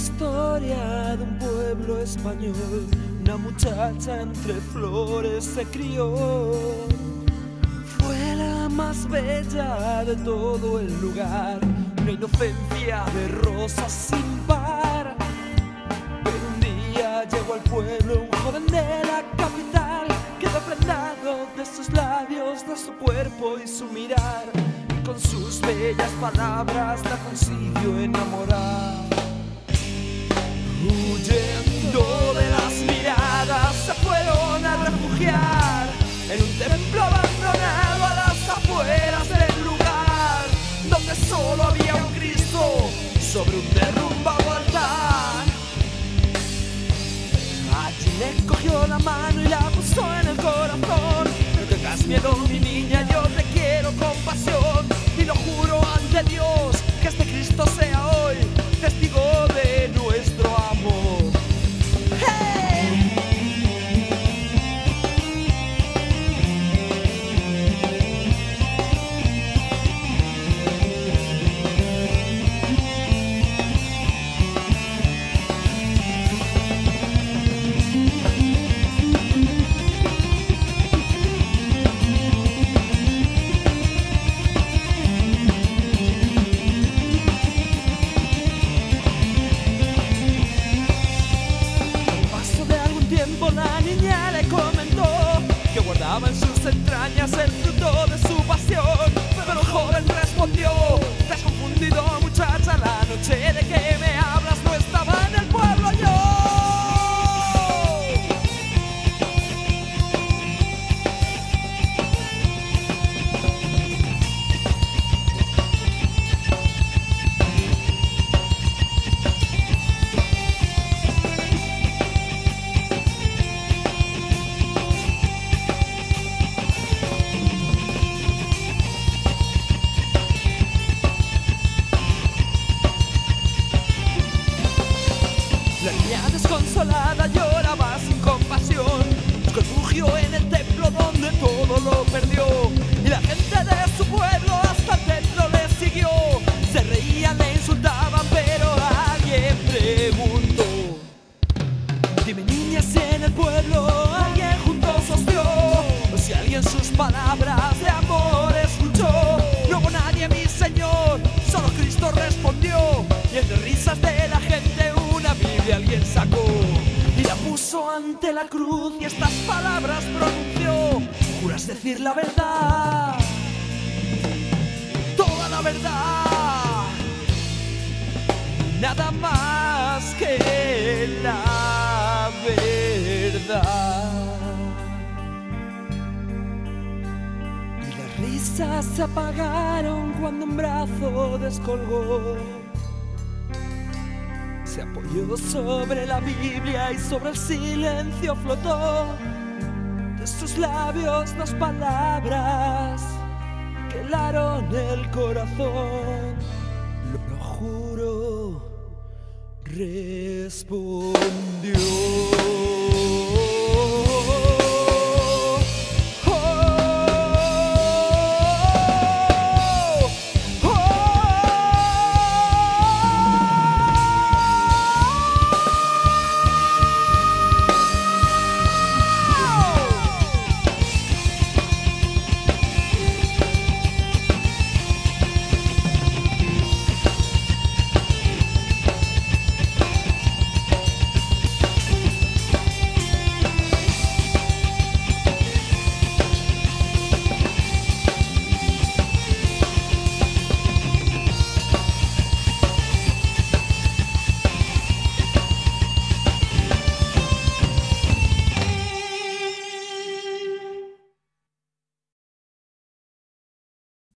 historia de un pueblo español. Una muchacha entre flores se crió. Fue la más bella de todo el lugar, una inocencia de rosas sin par. Pero un día llegó al pueblo un joven de la capital, quedó prendado de sus labios, de su cuerpo y su mirar. Con sus bellas palabras la consiguió enamorar. Huyendo de las miradas se fueron a refugiar en un templo abandonado a las afueras del lugar, donde solo había un Cristo sobre un derrumbado altar. Allí le cogió la mano y la puso en el corazón. No tengas miedo, mi niña, yo te quiero con pasión. Y lo juro ante Dios que este Cristo sea hoy testigo de nuestro amor. ¡Hey! La niña le comentó que guardaba en sus entrañas el fruto de su pasión. Pero el joven respondió: te has confundido, muchacha, la noche de que me hablas no estaba en el pueblo yo. La niña desconsolada lloraba sin compasión, buscó refugio en el templo donde todo lo perdió. Y la gente de su pueblo hasta el templo le siguió. Se reían, le insultaban, pero alguien preguntó: dime, niña, si en el pueblo alguien juntos os vio, o si alguien sus palabras de amor escuchó. No hubo nadie, mi señor, solo Cristo respondió. Y entre risas de la gente una Biblia alguien sacó y la puso ante la cruz y estas palabras pronunció: ¿juras decir la verdad, toda la verdad, nada más que la verdad? Y las risas se apagaron cuando un brazo descolgó. Se apoyó sobre la Biblia y sobre el silencio flotó. De sus labios dos palabras que helaron el corazón. Lo juro, respondió.